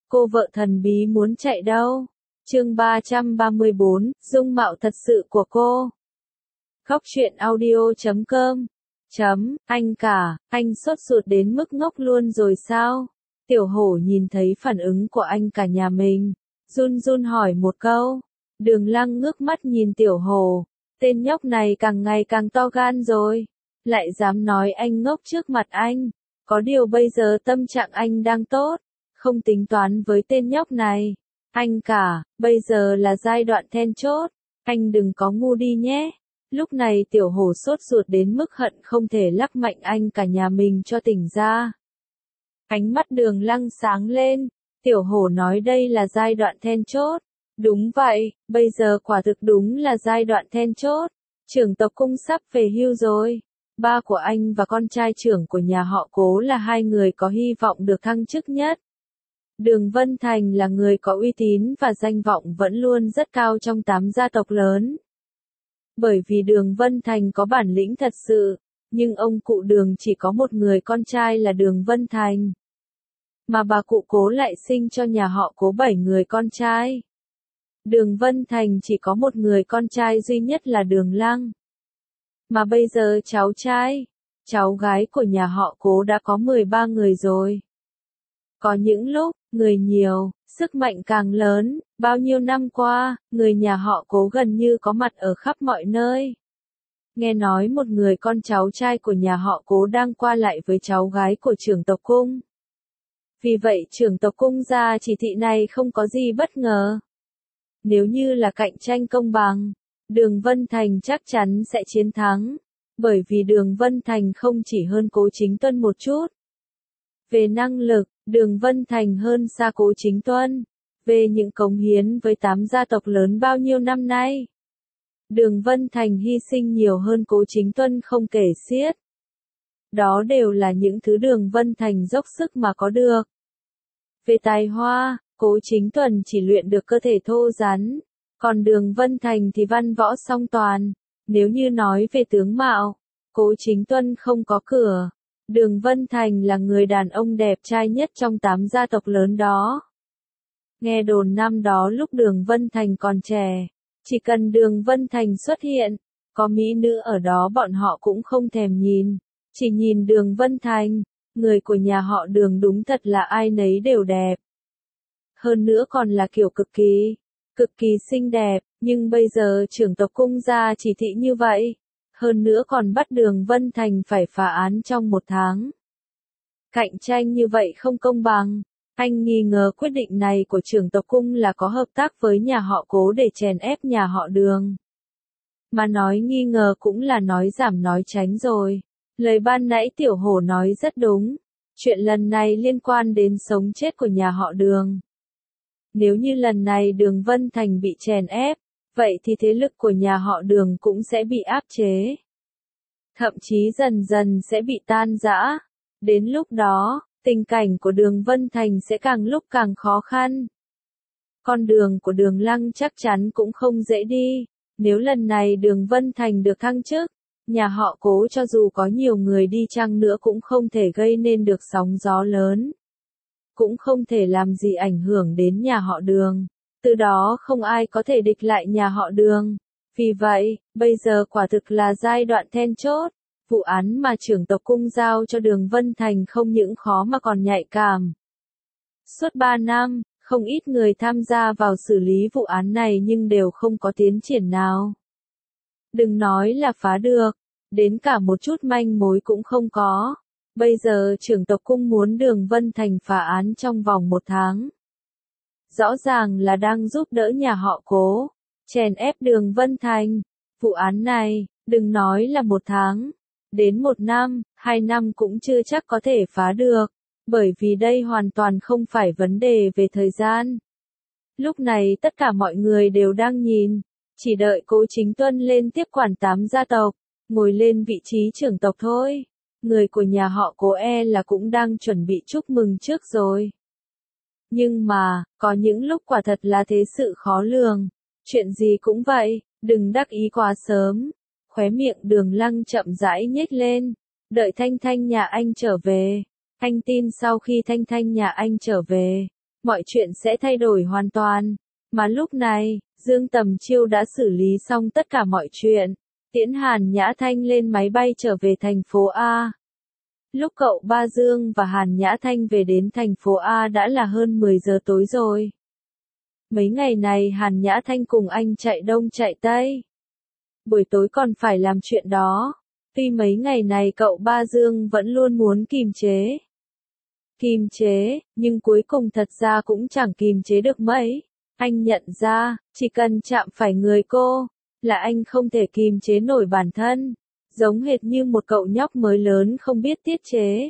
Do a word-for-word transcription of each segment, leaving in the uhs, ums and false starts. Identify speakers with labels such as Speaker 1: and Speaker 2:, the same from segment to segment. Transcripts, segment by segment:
Speaker 1: Cô vợ thần bí muốn chạy đâu? Chương ba trăm ba mươi bốn, dung mạo thật sự của cô. Góc truyện audio chấm com. Chấm, anh cả, anh sốt ruột đến mức ngốc luôn rồi sao? Tiểu hổ nhìn thấy phản ứng của anh cả nhà mình, run run hỏi một câu. Đường Lăng ngước mắt nhìn tiểu hổ, tên nhóc này càng ngày càng to gan rồi, lại dám nói anh ngốc trước mặt anh. Có điều bây giờ tâm trạng anh đang tốt, không tính toán với tên nhóc này. Anh cả, bây giờ là giai đoạn then chốt, anh đừng có ngu đi nhé. Lúc này tiểu hổ sốt ruột đến mức hận không thể lắc mạnh anh cả nhà mình cho tỉnh ra. Ánh mắt Đường Lăng sáng lên, tiểu hổ nói đây là giai đoạn then chốt. Đúng vậy, bây giờ quả thực đúng là giai đoạn then chốt. Trưởng tộc Cung sắp về hưu rồi. Ba của anh và con trai trưởng của nhà họ Cố là hai người có hy vọng được thăng chức nhất. Đường Vân Thành là người có uy tín và danh vọng vẫn luôn rất cao trong tám gia tộc lớn. Bởi vì Đường Vân Thành có bản lĩnh thật sự, nhưng ông cụ Đường chỉ có một người con trai là Đường Vân Thành. Mà bà cụ Cố lại sinh cho nhà họ Cố bảy người con trai. Đường Vân Thành chỉ có một người con trai duy nhất là Đường Lăng. Mà bây giờ cháu trai, cháu gái của nhà họ Cố đã có mười ba người rồi. Có những lúc, người nhiều, sức mạnh càng lớn, bao nhiêu năm qua, người nhà họ Cố gần như có mặt ở khắp mọi nơi. Nghe nói một người con cháu trai của nhà họ Cố đang qua lại với cháu gái của trưởng tộc Cung. Vì vậy trưởng tộc Cung ra chỉ thị này không có gì bất ngờ. Nếu như là cạnh tranh công bằng, Đường Vân Thành chắc chắn sẽ chiến thắng, bởi vì Đường Vân Thành không chỉ hơn Cố Chính Tuân một chút. Về năng lực, Đường Vân Thành hơn xa Cố Chính Tuân. Về những cống hiến với tám gia tộc lớn bao nhiêu năm nay, Đường Vân Thành hy sinh nhiều hơn Cố Chính Tuân không kể xiết. Đó đều là những thứ Đường Vân Thành dốc sức mà có được. Về tài hoa, Cố Chính Tuân chỉ luyện được cơ thể thô rắn, còn Đường Vân Thành thì văn võ song toàn. Nếu như nói về tướng mạo, Cố Chính Tuân không có cửa. Đường Vân Thành là người đàn ông đẹp trai nhất trong tám gia tộc lớn đó. Nghe đồn năm đó lúc Đường Vân Thành còn trẻ, chỉ cần Đường Vân Thành xuất hiện, có mỹ nữ ở đó bọn họ cũng không thèm nhìn, chỉ nhìn Đường Vân Thành. Người của nhà họ Đường đúng thật là ai nấy đều đẹp. Hơn nữa còn là kiểu cực kỳ, cực kỳ xinh đẹp, nhưng bây giờ trưởng tộc Cung ra chỉ thị như vậy. Hơn nữa còn bắt Đường Vân Thành phải phá án trong một tháng. Cạnh tranh như vậy không công bằng. Anh nghi ngờ quyết định này của trưởng tộc Cung là có hợp tác với nhà họ Cố để chèn ép nhà họ Đường. Mà nói nghi ngờ cũng là nói giảm nói tránh rồi. Lời ban nãy tiểu hổ nói rất đúng. Chuyện lần này liên quan đến sống chết của nhà họ Đường. Nếu như lần này Đường Vân Thành bị chèn ép, vậy thì thế lực của nhà họ Đường cũng sẽ bị áp chế. Thậm chí dần dần sẽ bị tan rã. Đến lúc đó, tình cảnh của Đường Vân Thành sẽ càng lúc càng khó khăn. Con đường của Đường Lăng chắc chắn cũng không dễ đi. Nếu lần này Đường Vân Thành được thăng chức, nhà họ Cố cho dù có nhiều người đi chăng nữa cũng không thể gây nên được sóng gió lớn. Cũng không thể làm gì ảnh hưởng đến nhà họ Đường. Từ đó không ai có thể địch lại nhà họ Đường. Vì vậy, bây giờ quả thực là giai đoạn then chốt. Vụ án mà trưởng tộc Cung giao cho Đường Vân Thành không những khó mà còn nhạy cảm. Suốt ba năm, không ít người tham gia vào xử lý vụ án này nhưng đều không có tiến triển nào. Đừng nói là phá được, đến cả một chút manh mối cũng không có. Bây giờ trưởng tộc Cung muốn Đường Vân Thành phá án trong vòng một tháng. Rõ ràng là đang giúp đỡ nhà họ Cố, chèn ép Đường Vân Thành. Vụ án này, đừng nói là một tháng, đến một năm, hai năm cũng chưa chắc có thể phá được, bởi vì đây hoàn toàn không phải vấn đề về thời gian. Lúc này tất cả mọi người đều đang nhìn, chỉ đợi Cố Chính Tuân lên tiếp quản tám gia tộc, ngồi lên vị trí trưởng tộc thôi. Người của nhà họ Cố e là cũng đang chuẩn bị chúc mừng trước rồi. Nhưng mà, có những lúc quả thật là thế sự khó lường. Chuyện gì cũng vậy, đừng đắc ý quá sớm. Khóe miệng Đường Lăng chậm rãi nhếch lên. Đợi Thanh Thanh nhà anh trở về. Anh tin sau khi Thanh Thanh nhà anh trở về, mọi chuyện sẽ thay đổi hoàn toàn. Mà lúc này, Dương Tầm Chiêu đã xử lý xong tất cả mọi chuyện, tiễn Hàn Nhã Thanh lên máy bay trở về thành phố A. Lúc cậu Ba Dương và Hàn Nhã Thanh về đến thành phố A đã là hơn mười giờ tối rồi. Mấy ngày này Hàn Nhã Thanh cùng anh chạy đông chạy tây. Buổi tối còn phải làm chuyện đó. Tuy mấy ngày này cậu Ba Dương vẫn luôn muốn kìm chế. Kìm chế, nhưng cuối cùng thật ra cũng chẳng kìm chế được mấy. Anh nhận ra, chỉ cần chạm phải người cô, là anh không thể kìm chế nổi bản thân. Giống hệt như một cậu nhóc mới lớn không biết tiết chế.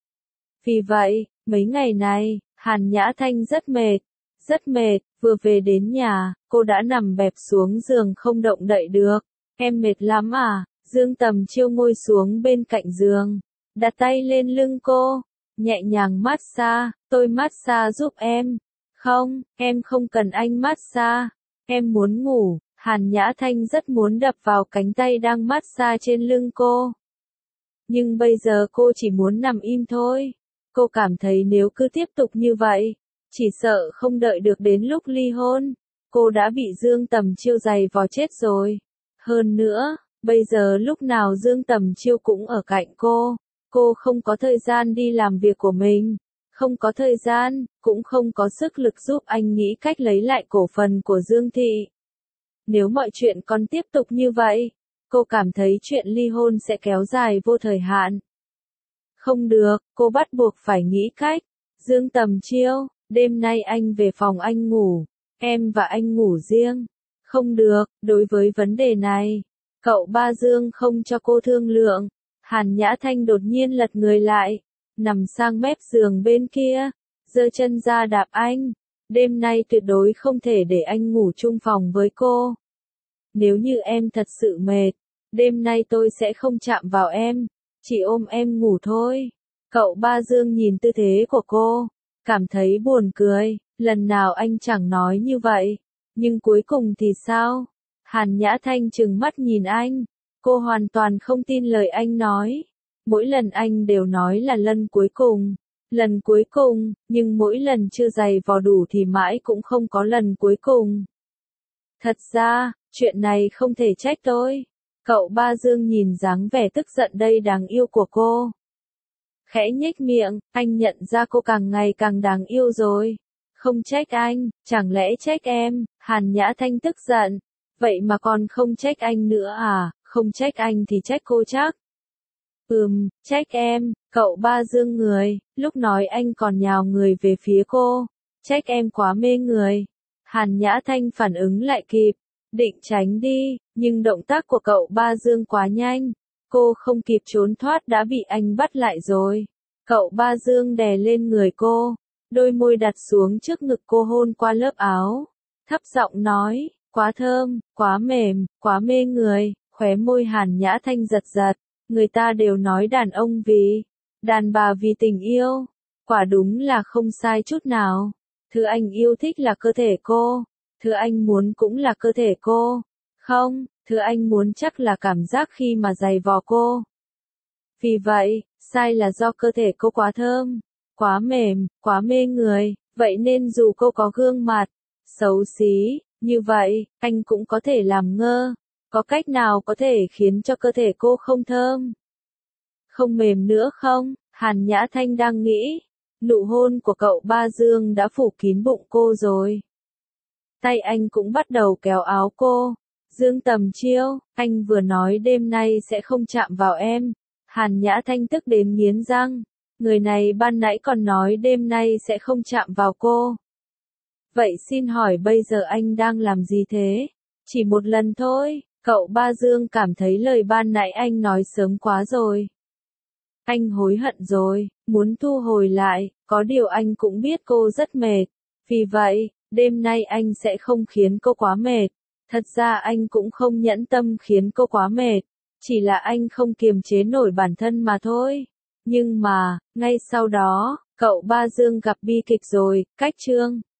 Speaker 1: Vì vậy, mấy ngày này, Hàn Nhã Thanh rất mệt. Rất mệt, vừa về đến nhà, cô đã nằm bẹp xuống giường không động đậy được. Em mệt lắm à? Dương Tầm Chiêu ngồi xuống bên cạnh giường, đặt tay lên lưng cô, nhẹ nhàng massage, tôi massage giúp em. Không, em không cần anh massage, em muốn ngủ. Hàn Nhã Thanh rất muốn đập vào cánh tay đang massage trên lưng cô. Nhưng bây giờ cô chỉ muốn nằm im thôi. Cô cảm thấy nếu cứ tiếp tục như vậy, chỉ sợ không đợi được đến lúc ly hôn, cô đã bị Dương Tầm Chiêu giày vò chết rồi. Hơn nữa, bây giờ lúc nào Dương Tầm Chiêu cũng ở cạnh cô, cô không có thời gian đi làm việc của mình, không có thời gian, cũng không có sức lực giúp anh nghĩ cách lấy lại cổ phần của Dương Thị. Nếu mọi chuyện còn tiếp tục như vậy, cô cảm thấy chuyện ly hôn sẽ kéo dài vô thời hạn. Không được, cô bắt buộc phải nghĩ cách. Dương Tầm Chiêu, đêm nay anh về phòng anh ngủ, em và anh ngủ riêng. Không được, đối với vấn đề này, cậu Ba Dương không cho cô thương lượng. Hàn Nhã Thanh đột nhiên lật người lại, nằm sang mép giường bên kia, giơ chân ra đạp anh. Đêm nay tuyệt đối không thể để anh ngủ chung phòng với cô. Nếu như em thật sự mệt, đêm nay tôi sẽ không chạm vào em, chỉ ôm em ngủ thôi. Cậu Ba Dương nhìn tư thế của cô, cảm thấy buồn cười, lần nào anh chẳng nói như vậy, nhưng cuối cùng thì sao? Hàn Nhã Thanh trừng mắt nhìn anh, cô hoàn toàn không tin lời anh nói. Mỗi lần anh đều nói là lần cuối cùng, lần cuối cùng, nhưng mỗi lần chưa giày vò đủ thì mãi cũng không có lần cuối cùng. Thật ra, chuyện này không thể trách tôi. Cậu Ba Dương nhìn dáng vẻ tức giận đây đáng yêu của cô. Khẽ nhếch miệng, anh nhận ra cô càng ngày càng đáng yêu rồi. Không trách anh, chẳng lẽ trách em? Hàn Nhã Thanh tức giận. Vậy mà còn không trách anh nữa à? Không trách anh thì trách cô chắc. Ừm, trách em. Cậu Ba Dương người, lúc nói anh còn nhào người về phía cô. Trách em quá mê người. Hàn Nhã Thanh phản ứng lại kịp, định tránh đi, nhưng động tác của cậu Ba Dương quá nhanh. Cô không kịp trốn thoát đã bị anh bắt lại rồi. Cậu Ba Dương đè lên người cô, đôi môi đặt xuống trước ngực cô hôn qua lớp áo. Thấp giọng nói, quá thơm, quá mềm, quá mê người. Khóe môi Hàn Nhã Thanh giật giật. Người ta đều nói đàn ông vì, đàn bà vì tình yêu. Quả đúng là không sai chút nào. Thứ anh yêu thích là cơ thể cô. Thứ anh muốn cũng là cơ thể cô. Không, thứ anh muốn chắc là cảm giác khi mà giày vò cô. Vì vậy, sai là do cơ thể cô quá thơm, quá mềm, quá mê người. Vậy nên dù cô có gương mặt xấu xí, như vậy, anh cũng có thể làm ngơ. Có cách nào có thể khiến cho cơ thể cô không thơm, không mềm nữa không? Hàn Nhã Thanh đang nghĩ. Nụ hôn của cậu Ba Dương đã phủ kín bụng cô rồi. Tay anh cũng bắt đầu kéo áo cô. Dương Tầm Chiêu, anh vừa nói đêm nay sẽ không chạm vào em. Hàn Nhã Thanh tức đến nghiến răng. Người này ban nãy còn nói đêm nay sẽ không chạm vào cô. Vậy xin hỏi bây giờ anh đang làm gì thế? Chỉ một lần thôi. Cậu Ba Dương cảm thấy lời ban nãy anh nói sớm quá rồi. Anh hối hận rồi, muốn thu hồi lại, có điều anh cũng biết cô rất mệt. Vì vậy, đêm nay anh sẽ không khiến cô quá mệt. Thật ra anh cũng không nhẫn tâm khiến cô quá mệt. Chỉ là anh không kiềm chế nổi bản thân mà thôi. Nhưng mà, ngay sau đó, cậu Ba Dương gặp bi kịch rồi, cách chương.